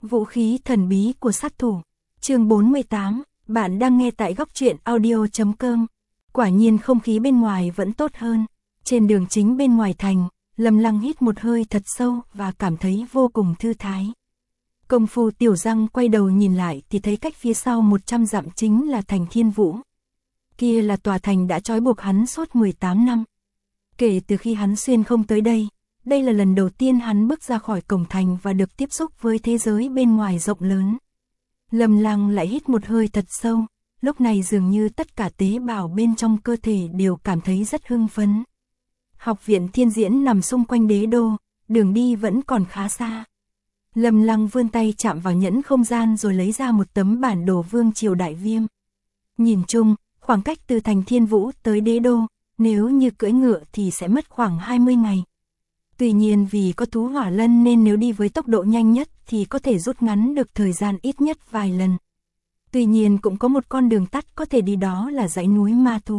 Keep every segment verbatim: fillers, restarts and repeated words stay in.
Vũ khí thần bí của sát thủ. Chương bốn mươi tám, bạn đang nghe tại góc truyện audio chấm com. Quả nhiên không khí bên ngoài vẫn tốt hơn. Trên đường chính bên ngoài thành, Lâm Lăng hít một hơi thật sâu và cảm thấy vô cùng thư thái. Công phu Tiểu Giang quay đầu nhìn lại thì thấy cách phía sau một trăm dặm chính là thành Thiên Vũ. Kia là tòa thành đã trói buộc hắn suốt mười tám năm. Kể từ khi hắn xuyên không tới đây, đây là lần đầu tiên hắn bước ra khỏi cổng thành và được tiếp xúc với thế giới bên ngoài rộng lớn. Lâm Lăng lại hít một hơi thật sâu, lúc này dường như tất cả tế bào bên trong cơ thể đều cảm thấy rất hưng phấn. Học viện Thiên Diễn nằm xung quanh đế đô, đường đi vẫn còn khá xa. Lâm Lăng vươn tay chạm vào nhẫn không gian rồi lấy ra một tấm bản đồ vương triều Đại Viêm. Nhìn chung, khoảng cách từ thành Thiên Vũ tới đế đô, nếu như cưỡi ngựa thì sẽ mất khoảng hai mươi ngày. Tuy nhiên vì có thú hỏa lân nên nếu đi với tốc độ nhanh nhất thì có thể rút ngắn được thời gian ít nhất vài lần. Tuy nhiên cũng có một con đường tắt có thể đi, đó là dãy núi ma thú.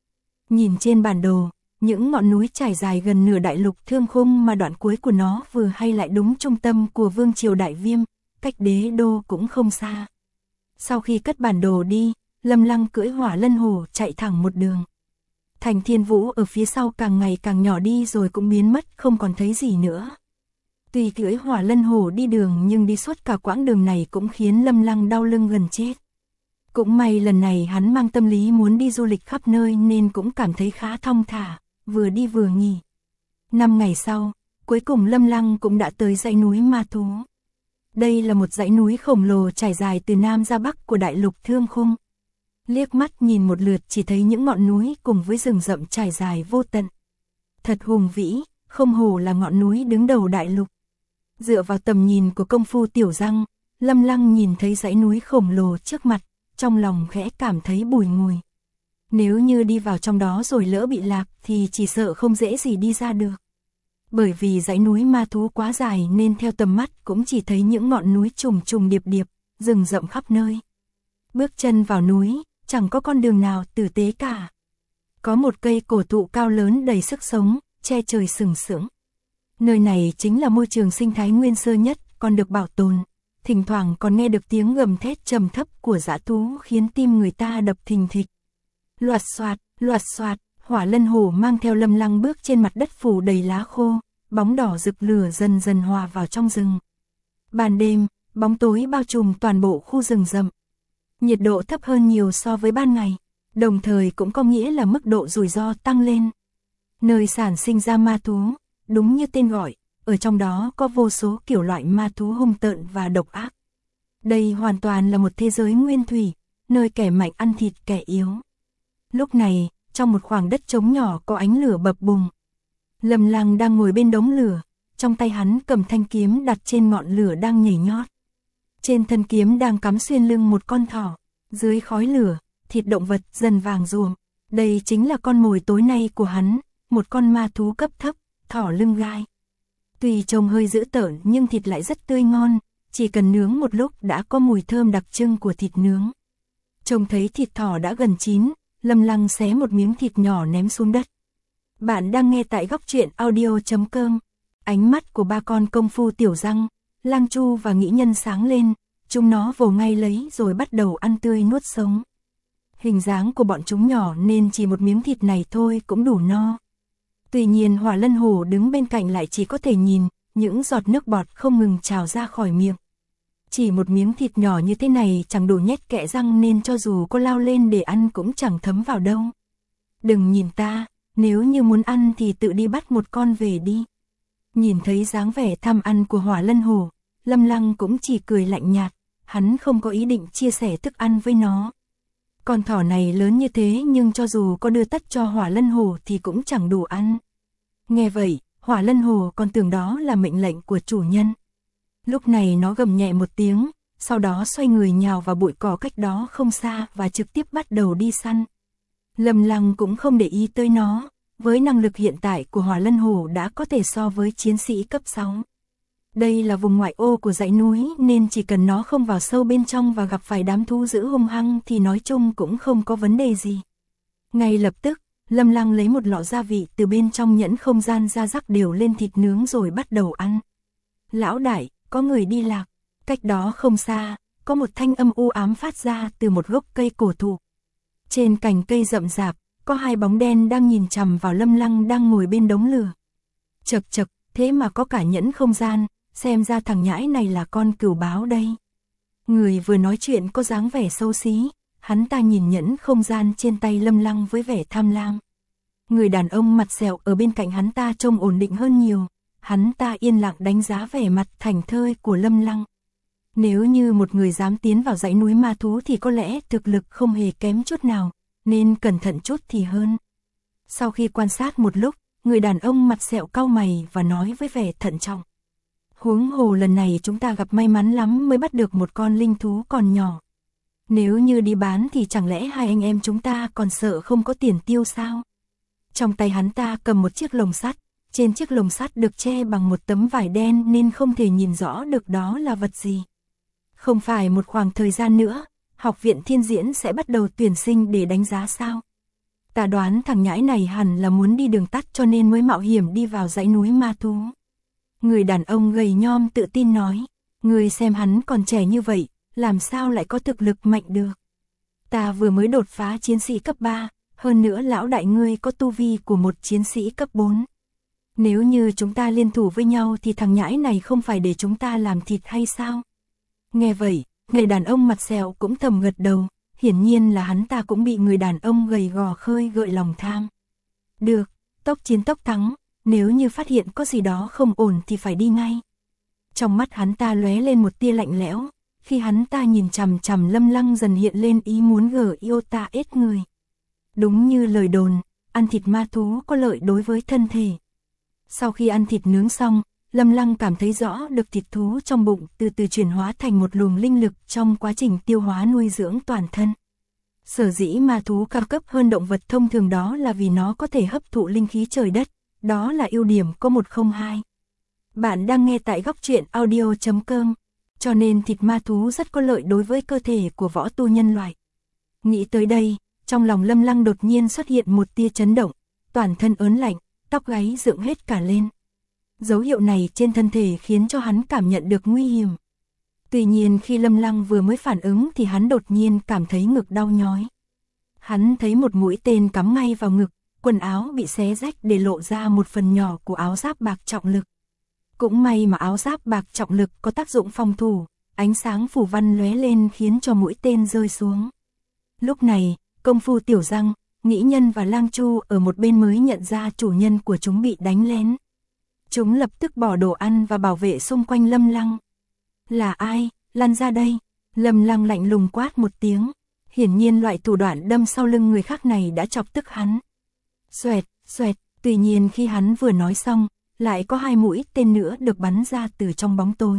Nhìn trên bản đồ, những ngọn núi trải dài gần nửa đại lục Thương Khung mà đoạn cuối của nó vừa hay lại đúng trung tâm của vương triều Đại Viêm, cách đế đô cũng không xa. Sau khi cất bản đồ đi, Lâm Lăng cưỡi hỏa lân hổ chạy thẳng một đường. Thành Thiên Vũ ở phía sau càng ngày càng nhỏ đi rồi cũng biến mất, không còn thấy gì nữa. Tuy cưỡi hỏa lân hổ đi đường nhưng đi suốt cả quãng đường này cũng khiến Lâm Lăng đau lưng gần chết. Cũng may lần này hắn mang tâm lý muốn đi du lịch khắp nơi nên cũng cảm thấy khá thong thả, vừa đi vừa nghỉ. Năm ngày sau, cuối cùng Lâm Lăng cũng đã tới dãy núi ma thú. Đây là một dãy núi khổng lồ trải dài từ Nam ra Bắc của đại lục Thương Khung. Liếc mắt nhìn một lượt chỉ thấy những ngọn núi cùng với rừng rậm trải dài vô tận. Thật hùng vĩ, không hổ là ngọn núi đứng đầu đại lục. Dựa vào tầm nhìn của công phu Tiểu Giang, Lâm Lăng nhìn thấy dãy núi khổng lồ trước mặt, trong lòng khẽ cảm thấy bùi ngùi. Nếu như đi vào trong đó rồi lỡ bị lạc thì chỉ sợ không dễ gì đi ra được. Bởi vì dãy núi ma thú quá dài nên theo tầm mắt cũng chỉ thấy những ngọn núi trùng trùng điệp điệp, rừng rậm khắp nơi. Bước chân vào núi, chẳng có con đường nào tử tế cả. Có một cây cổ thụ cao lớn đầy sức sống, che trời sừng sững. Nơi này chính là môi trường sinh thái nguyên sơ nhất, còn được bảo tồn. Thỉnh thoảng còn nghe được tiếng gầm thét trầm thấp của dã thú khiến tim người ta đập thình thịch. Loạt xoạt, loạt xoạt, hỏa lân hổ mang theo Lâm Lăng bước trên mặt đất phủ đầy lá khô, bóng đỏ rực lửa dần dần hòa vào trong rừng. Ban đêm, bóng tối bao trùm toàn bộ khu rừng rậm. Nhiệt độ thấp hơn nhiều so với ban ngày, đồng thời cũng có nghĩa là mức độ rủi ro tăng lên. Nơi sản sinh ra ma thú, đúng như tên gọi, ở trong đó có vô số kiểu loại ma thú hung tợn và độc ác. Đây hoàn toàn là một thế giới nguyên thủy, nơi kẻ mạnh ăn thịt kẻ yếu. Lúc này, trong một khoảng đất trống nhỏ có ánh lửa bập bùng. Lâm Lăng đang ngồi bên đống lửa, trong tay hắn cầm thanh kiếm đặt trên ngọn lửa đang nhảy nhót. Trên thân kiếm đang cắm xuyên lưng một con thỏ, dưới khói lửa, thịt động vật dần vàng ruộm. Đây chính là con mồi tối nay của hắn, một con ma thú cấp thấp, thỏ lưng gai. Tuy trông hơi dữ tợn nhưng thịt lại rất tươi ngon, chỉ cần nướng một lúc đã có mùi thơm đặc trưng của thịt nướng. Trông thấy thịt thỏ đã gần chín, Lâm Lăng xé một miếng thịt nhỏ ném xuống đất. Bạn đang nghe tại góc truyện audio chấm com. Ánh mắt của ba con công phu Tiểu Giang, Lang Chu và Nghĩ Nhân sáng lên, chúng nó vồ ngay lấy rồi bắt đầu ăn tươi nuốt sống. Hình dáng của bọn chúng nhỏ nên chỉ một miếng thịt này thôi cũng đủ no. Tuy nhiên hỏa lân hổ đứng bên cạnh lại chỉ có thể nhìn, những giọt nước bọt không ngừng trào ra khỏi miệng. Chỉ một miếng thịt nhỏ như thế này chẳng đủ nhét kẽ răng nên cho dù cô lao lên để ăn cũng chẳng thấm vào đâu. Đừng nhìn ta, nếu như muốn ăn thì tự đi bắt một con về đi. Nhìn thấy dáng vẻ tham ăn của hỏa lân hổ, Lâm Lăng cũng chỉ cười lạnh nhạt, hắn không có ý định chia sẻ thức ăn với nó. Con thỏ này lớn như thế nhưng cho dù có đưa tất cho hỏa lân hổ thì cũng chẳng đủ ăn. Nghe vậy, hỏa lân hổ còn tưởng đó là mệnh lệnh của chủ nhân. Lúc này nó gầm nhẹ một tiếng, sau đó xoay người nhào vào bụi cỏ cách đó không xa và trực tiếp bắt đầu đi săn. Lâm Lăng cũng không để ý tới nó, với năng lực hiện tại của hỏa lân hổ đã có thể so với chiến sĩ cấp sáu. Đây là vùng ngoại ô của dãy núi nên chỉ cần nó không vào sâu bên trong và gặp phải đám thú dữ hung hăng thì nói chung cũng không có vấn đề gì. Ngay lập tức, Lâm Lăng lấy một lọ gia vị từ bên trong nhẫn không gian ra rắc đều lên thịt nướng rồi bắt đầu ăn. Lão đại, có người đi lạc. Cách đó không xa, có một thanh âm u ám phát ra từ một gốc cây cổ thụ. Trên cành cây rậm rạp, có hai bóng đen đang nhìn chằm vào Lâm Lăng đang ngồi bên đống lửa. Chậc chậc, thế mà có cả nhẫn không gian, xem ra thằng nhãi này là con cừu báo đây. Người vừa nói chuyện có dáng vẻ xấu xí, hắn ta nhìn nhẫn không gian trên tay Lâm Lăng với vẻ tham lam. Người đàn ông mặt sẹo ở bên cạnh hắn ta trông ổn định hơn nhiều, hắn ta yên lặng đánh giá vẻ mặt thảnh thơi của Lâm Lăng. Nếu như một người dám tiến vào dãy núi ma thú thì có lẽ thực lực không hề kém chút nào, nên cẩn thận chút thì hơn. Sau khi quan sát một lúc, người đàn ông mặt sẹo cau mày và nói với vẻ thận trọng. Huống hồ lần này chúng ta gặp may mắn lắm mới bắt được một con linh thú còn nhỏ. Nếu như đi bán thì chẳng lẽ hai anh em chúng ta còn sợ không có tiền tiêu sao? Trong tay hắn ta cầm một chiếc lồng sắt, trên chiếc lồng sắt được che bằng một tấm vải đen nên không thể nhìn rõ được đó là vật gì. Không phải một khoảng thời gian nữa, học viện Thiên Diễn sẽ bắt đầu tuyển sinh để đánh giá sao? Ta đoán thằng nhãi này hẳn là muốn đi đường tắt cho nên mới mạo hiểm đi vào dãy núi ma thú. Người đàn ông gầy nhom tự tin nói, người xem hắn còn trẻ như vậy, làm sao lại có thực lực mạnh được? Ta vừa mới đột phá chiến sĩ cấp ba, hơn nữa lão đại ngươi có tu vi của một chiến sĩ cấp bốn. Nếu như chúng ta liên thủ với nhau thì thằng nhãi này không phải để chúng ta làm thịt hay sao? Nghe vậy, người đàn ông mặt sẹo cũng thầm gật đầu, hiển nhiên là hắn ta cũng bị người đàn ông gầy gò khơi gợi lòng tham. Được, tốc chiến tốc thắng, nếu như phát hiện có gì đó không ổn thì phải đi ngay. Trong mắt hắn ta lóe lên một tia lạnh lẽo, khi hắn ta nhìn chằm chằm Lâm Lăng dần hiện lên ý muốn gở yêu ta ết người. Đúng như lời đồn, ăn thịt ma thú có lợi đối với thân thể. Sau khi ăn thịt nướng xong, Lâm Lăng cảm thấy rõ được thịt thú trong bụng từ từ chuyển hóa thành một luồng linh lực trong quá trình tiêu hóa nuôi dưỡng toàn thân. Sở dĩ ma thú cao cấp hơn động vật thông thường đó là vì nó có thể hấp thụ linh khí trời đất, đó là ưu điểm có một không hai. Bạn đang nghe tại góc truyện audio chấm com, cho nên thịt ma thú rất có lợi đối với cơ thể của võ tu nhân loại. Nghĩ tới đây, trong lòng Lâm Lăng đột nhiên xuất hiện một tia chấn động, toàn thân ớn lạnh, tóc gáy dựng hết cả lên. Dấu hiệu này trên thân thể khiến cho hắn cảm nhận được nguy hiểm. Tuy nhiên khi Lâm Lăng vừa mới phản ứng thì hắn đột nhiên cảm thấy ngực đau nhói. Hắn thấy một mũi tên cắm ngay vào ngực, quần áo bị xé rách để lộ ra một phần nhỏ của áo giáp bạc trọng lực. Cũng may mà áo giáp bạc trọng lực có tác dụng phòng thủ, ánh sáng phù văn lóe lên khiến cho mũi tên rơi xuống. Lúc này, công phu Tiểu Răng, Nghĩ Nhân và Lang Chu ở một bên mới nhận ra chủ nhân của chúng bị đánh lén. Chúng lập tức bỏ đồ ăn và bảo vệ xung quanh Lâm Lăng. Là ai? Lăn ra đây. Lâm Lăng lạnh lùng quát một tiếng. Hiển nhiên loại thủ đoạn đâm sau lưng người khác này đã chọc tức hắn. Xoẹt, xoẹt, tuy nhiên khi hắn vừa nói xong, lại có hai mũi tên nữa được bắn ra từ trong bóng tối.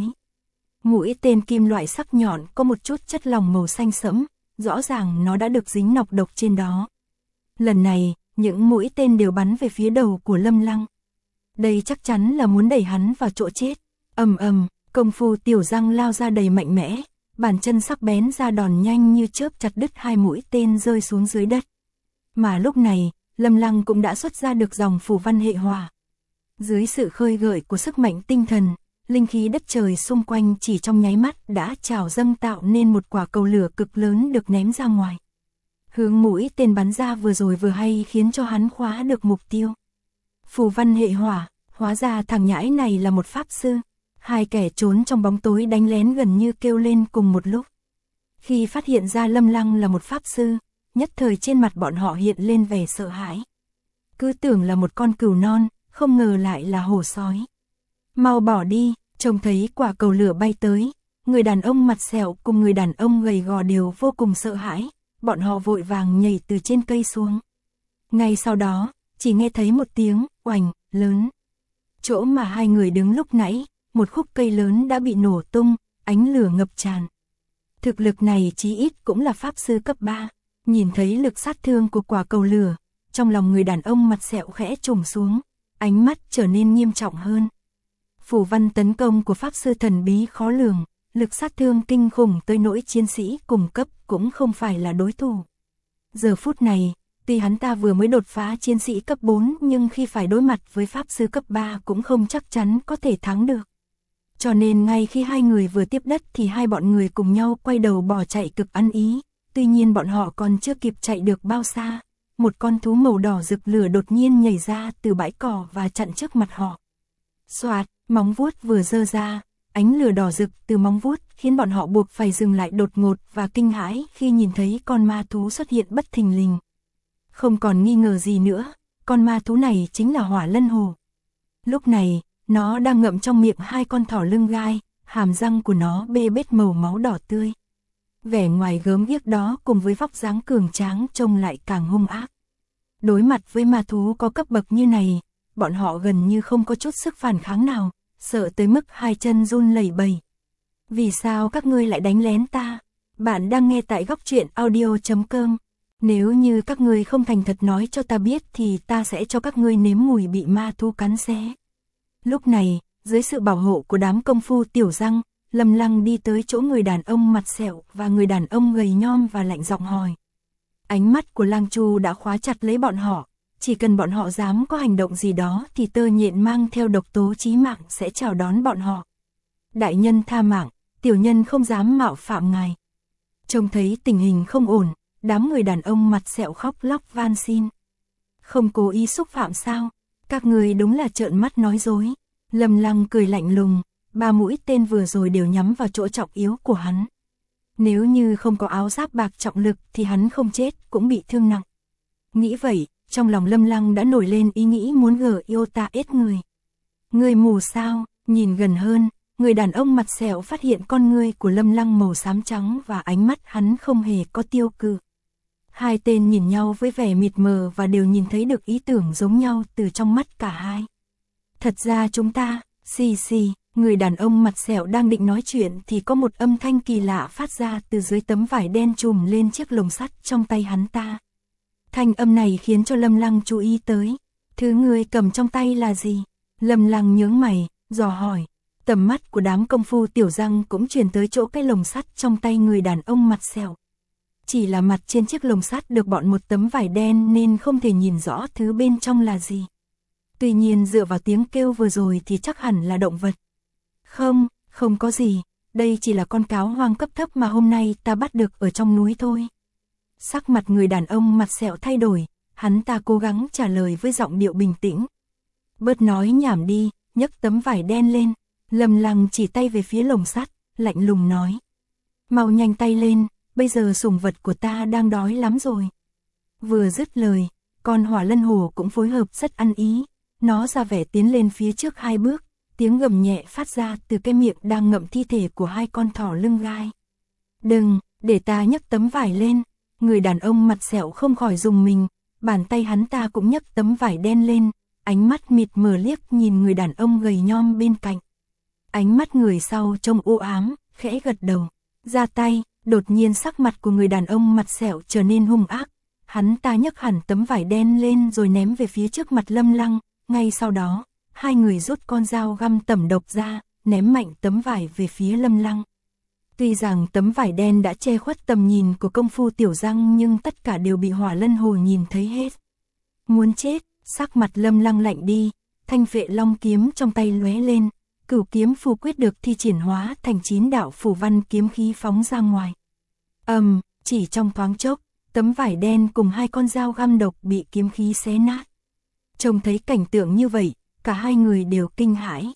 Mũi tên kim loại sắc nhọn có một chút chất lỏng màu xanh sẫm, rõ ràng nó đã được dính nọc độc trên đó. Lần này, những mũi tên đều bắn về phía đầu của Lâm Lăng. Đây chắc chắn là muốn đẩy hắn vào chỗ chết. Ầm ầm, công phu Tiểu Răng lao ra đầy mạnh mẽ, bàn chân sắc bén ra đòn nhanh như chớp chặt đứt hai mũi tên rơi xuống dưới đất. Mà lúc này, Lâm Lăng cũng đã xuất ra được dòng phù văn hệ hỏa. Dưới sự khơi gợi của sức mạnh tinh thần, linh khí đất trời xung quanh chỉ trong nháy mắt đã trào dâng tạo nên một quả cầu lửa cực lớn được ném ra ngoài. Hướng mũi tên bắn ra vừa rồi vừa hay khiến cho hắn khóa được mục tiêu. Phù văn hệ hỏa, hóa ra thằng nhãi này là một pháp sư. Hai kẻ trốn trong bóng tối đánh lén gần như kêu lên cùng một lúc. Khi phát hiện ra Lâm Lăng là một pháp sư, nhất thời trên mặt bọn họ hiện lên vẻ sợ hãi. Cứ tưởng là một con cừu non, không ngờ lại là hổ sói. Mau bỏ đi, trông thấy quả cầu lửa bay tới, người đàn ông mặt sẹo cùng người đàn ông gầy gò đều vô cùng sợ hãi, bọn họ vội vàng nhảy từ trên cây xuống. Ngay sau đó, chỉ nghe thấy một tiếng oành lớn. Chỗ mà hai người đứng lúc nãy, một khúc cây lớn đã bị nổ tung, ánh lửa ngập tràn. Thực lực này chí ít cũng là pháp sư cấp ba, nhìn thấy lực sát thương của quả cầu lửa, trong lòng người đàn ông mặt sẹo khẽ trùng xuống, ánh mắt trở nên nghiêm trọng hơn. Phù văn tấn công của pháp sư thần bí khó lường, lực sát thương kinh khủng tới nỗi chiến sĩ cùng cấp cũng không phải là đối thủ. Giờ phút này, tuy hắn ta vừa mới đột phá chiến sĩ cấp bốn nhưng khi phải đối mặt với pháp sư cấp ba cũng không chắc chắn có thể thắng được. Cho nên ngay khi hai người vừa tiếp đất thì hai bọn người cùng nhau quay đầu bỏ chạy cực ăn ý. Tuy nhiên bọn họ còn chưa kịp chạy được bao xa, một con thú màu đỏ rực lửa đột nhiên nhảy ra từ bãi cỏ và chặn trước mặt họ. Xoạt, móng vuốt vừa giơ ra, ánh lửa đỏ rực từ móng vuốt khiến bọn họ buộc phải dừng lại đột ngột và kinh hãi khi nhìn thấy con ma thú xuất hiện bất thình lình. Không còn nghi ngờ gì nữa, con ma thú này chính là Hỏa Lân Hổ. Lúc này, nó đang ngậm trong miệng hai con thỏ lưng gai, hàm răng của nó bê bết màu máu đỏ tươi. Vẻ ngoài gớm ghiếc đó cùng với vóc dáng cường tráng trông lại càng hung ác. Đối mặt với ma thú có cấp bậc như này, bọn họ gần như không có chút sức phản kháng nào, sợ tới mức hai chân run lẩy bẩy. Vì sao các ngươi lại đánh lén ta? Bạn đang nghe tại góc truyện audio chấm com. Nếu như các ngươi không thành thật nói cho ta biết thì ta sẽ cho các ngươi nếm mùi bị ma thú cắn xé. Lúc này, dưới sự bảo hộ của đám công phu tiểu răng, Lâm Lăng đi tới chỗ người đàn ông mặt sẹo và người đàn ông gầy nhom và lạnh giọng hỏi. Ánh mắt của Lang Chu đã khóa chặt lấy bọn họ, chỉ cần bọn họ dám có hành động gì đó thì tơ nhện mang theo độc tố chí mạng sẽ chào đón bọn họ. Đại nhân tha mạng, tiểu nhân không dám mạo phạm ngài. Trông thấy tình hình không ổn, đám người đàn ông mặt sẹo khóc lóc van xin. Không cố ý xúc phạm sao? Các người đúng là trợn mắt nói dối. Lâm Lăng cười lạnh lùng, ba mũi tên vừa rồi đều nhắm vào chỗ trọng yếu của hắn. Nếu như không có áo giáp bạc trọng lực thì hắn không chết cũng bị thương nặng. Nghĩ vậy, trong lòng Lâm Lăng đã nổi lên ý nghĩ muốn gờ yêu ta ết người. Người mù sao? Nhìn gần hơn, người đàn ông mặt sẹo phát hiện con ngươi của Lâm Lăng màu xám trắng và ánh mắt hắn không hề có tiêu cự. Hai tên nhìn nhau với vẻ mịt mờ và đều nhìn thấy được ý tưởng giống nhau từ trong mắt cả hai. Thật ra chúng ta, xì xì, người đàn ông mặt sẹo đang định nói chuyện thì có một âm thanh kỳ lạ phát ra từ dưới tấm vải đen trùm lên chiếc lồng sắt trong tay hắn ta. Thanh âm này khiến cho Lâm Lăng chú ý tới. Thứ người cầm trong tay là gì? Lâm Lăng nhướng mày, dò hỏi. Tầm mắt của đám công phu tiểu răng cũng chuyển tới chỗ cái lồng sắt trong tay người đàn ông mặt sẹo. Chỉ là mặt trên chiếc lồng sắt được bọn một tấm vải đen nên không thể nhìn rõ thứ bên trong là gì. Tuy nhiên dựa vào tiếng kêu vừa rồi thì chắc hẳn là động vật. Không, không có gì, đây chỉ là con cáo hoang cấp thấp mà hôm nay ta bắt được ở trong núi thôi. Sắc mặt người đàn ông mặt sẹo thay đổi, hắn ta cố gắng trả lời với giọng điệu bình tĩnh. Bớt nói nhảm đi, nhấc tấm vải đen lên. Lâm Lăng chỉ tay về phía lồng sắt, lạnh lùng nói. Mau nhanh tay lên, bây giờ sủng vật của ta đang đói lắm rồi. Vừa dứt lời, con Hỏa Lân Hổ cũng phối hợp rất ăn ý. Nó ra vẻ tiến lên phía trước hai bước, tiếng gầm nhẹ phát ra từ cái miệng đang ngậm thi thể của hai con thỏ lưng gai. Đừng, để ta nhấc tấm vải lên. Người đàn ông mặt sẹo không khỏi rùng mình, bàn tay hắn ta cũng nhấc tấm vải đen lên, ánh mắt mịt mờ liếc nhìn người đàn ông gầy nhom bên cạnh. Ánh mắt người sau trông u ám, khẽ gật đầu, ra tay, đột nhiên sắc mặt của người đàn ông mặt sẹo trở nên hung ác. Hắn ta nhấc hẳn tấm vải đen lên rồi ném về phía trước mặt Lâm Lăng, ngay sau đó, hai người rút con dao găm tẩm độc ra, ném mạnh tấm vải về phía Lâm Lăng. Tuy rằng tấm vải đen đã che khuất tầm nhìn của công phu tiểu răng nhưng tất cả đều bị Hỏa Lân Hổ nhìn thấy hết. Muốn chết, sắc mặt Lâm Lăng lạnh đi, thanh phệ long kiếm trong tay lóe lên, cửu kiếm phù quyết được thi triển hóa thành chín đạo phù văn kiếm khí phóng ra ngoài. Ầm, um, chỉ trong thoáng chốc, tấm vải đen cùng hai con dao găm độc bị kiếm khí xé nát. Trông thấy cảnh tượng như vậy, cả hai người đều kinh hãi.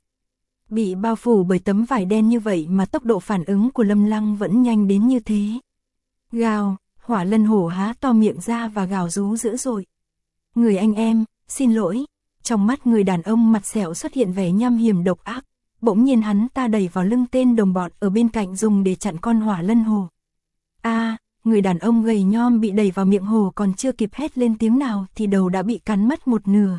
Bị bao phủ bởi tấm vải đen như vậy mà tốc độ phản ứng của Lâm Lăng vẫn nhanh đến như thế. Gào, Hỏa Lân Hổ há to miệng ra và gào rú dữ dội. Người anh em, xin lỗi. Trong mắt người đàn ông mặt sẹo xuất hiện vẻ nham hiểm độc ác. Bỗng nhiên hắn ta đẩy vào lưng tên đồng bọn ở bên cạnh dùng để chặn con Hỏa Lân Hổ. A, à, người đàn ông gầy nhom bị đẩy vào miệng hổ còn chưa kịp hét lên tiếng nào thì đầu đã bị cắn mất một nửa.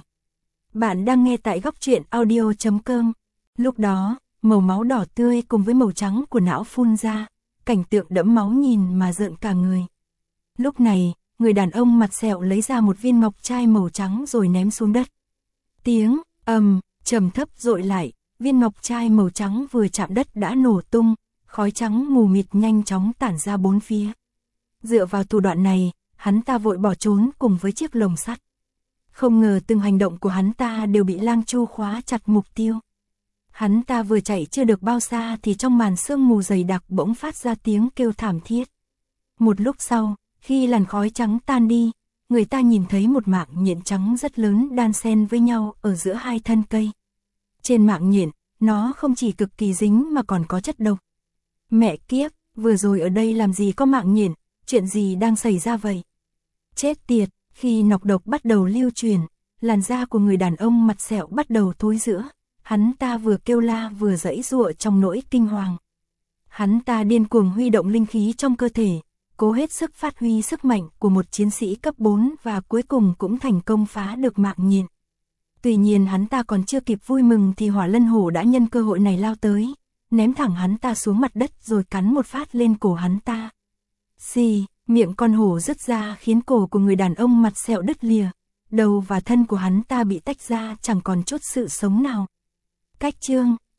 Bạn đang nghe tại góc truyện audio chấm com. Lúc đó, màu máu đỏ tươi cùng với màu trắng của não phun ra, cảnh tượng đẫm máu nhìn mà rợn cả người. Lúc này, người đàn ông mặt sẹo lấy ra một viên ngọc trai màu trắng rồi ném xuống đất. Tiếng ầm trầm thấp dội lại, viên ngọc trai màu trắng vừa chạm đất đã nổ tung, khói trắng mù mịt nhanh chóng tản ra bốn phía. Dựa vào thủ đoạn này, hắn ta vội bỏ trốn cùng với chiếc lồng sắt. Không ngờ từng hành động của hắn ta đều bị Lang Chu khóa chặt mục tiêu. Hắn ta vừa chạy chưa được bao xa thì trong màn sương mù dày đặc bỗng phát ra tiếng kêu thảm thiết. Một lúc sau, khi làn khói trắng tan đi, người ta nhìn thấy một mạng nhện trắng rất lớn đan xen với nhau ở giữa hai thân cây. Trên mạng nhện, nó không chỉ cực kỳ dính mà còn có chất độc. Mẹ kiếp, vừa rồi ở đây làm gì có mạng nhện, chuyện gì đang xảy ra vậy? Chết tiệt, khi nọc độc bắt đầu lưu truyền, làn da của người đàn ông mặt sẹo bắt đầu thối rữa. Hắn ta vừa kêu la vừa giãy giụa trong nỗi kinh hoàng. Hắn ta điên cuồng huy động linh khí trong cơ thể, cố hết sức phát huy sức mạnh của một chiến sĩ cấp bốn và cuối cùng cũng thành công phá được mạng nhện. Tuy nhiên hắn ta còn chưa kịp vui mừng thì Hỏa Lân Hổ đã nhân cơ hội này lao tới, ném thẳng hắn ta xuống mặt đất rồi cắn một phát lên cổ hắn ta. Xì, miệng con hổ rứt ra khiến cổ của người đàn ông mặt sẹo đứt lìa, đầu và thân của hắn ta bị tách ra chẳng còn chút sự sống nào. Cách chương